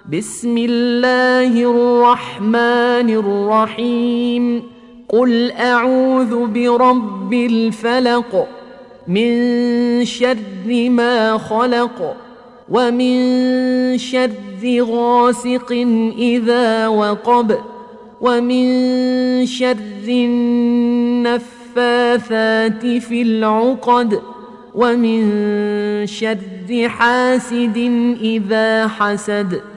بسم الله الرحمن الرحيم قل أعوذ برب الفلق من شر ما خلق ومن شر غاسق إذا وقب ومن شر النفاثات في العقد ومن شر حاسد إذا حسد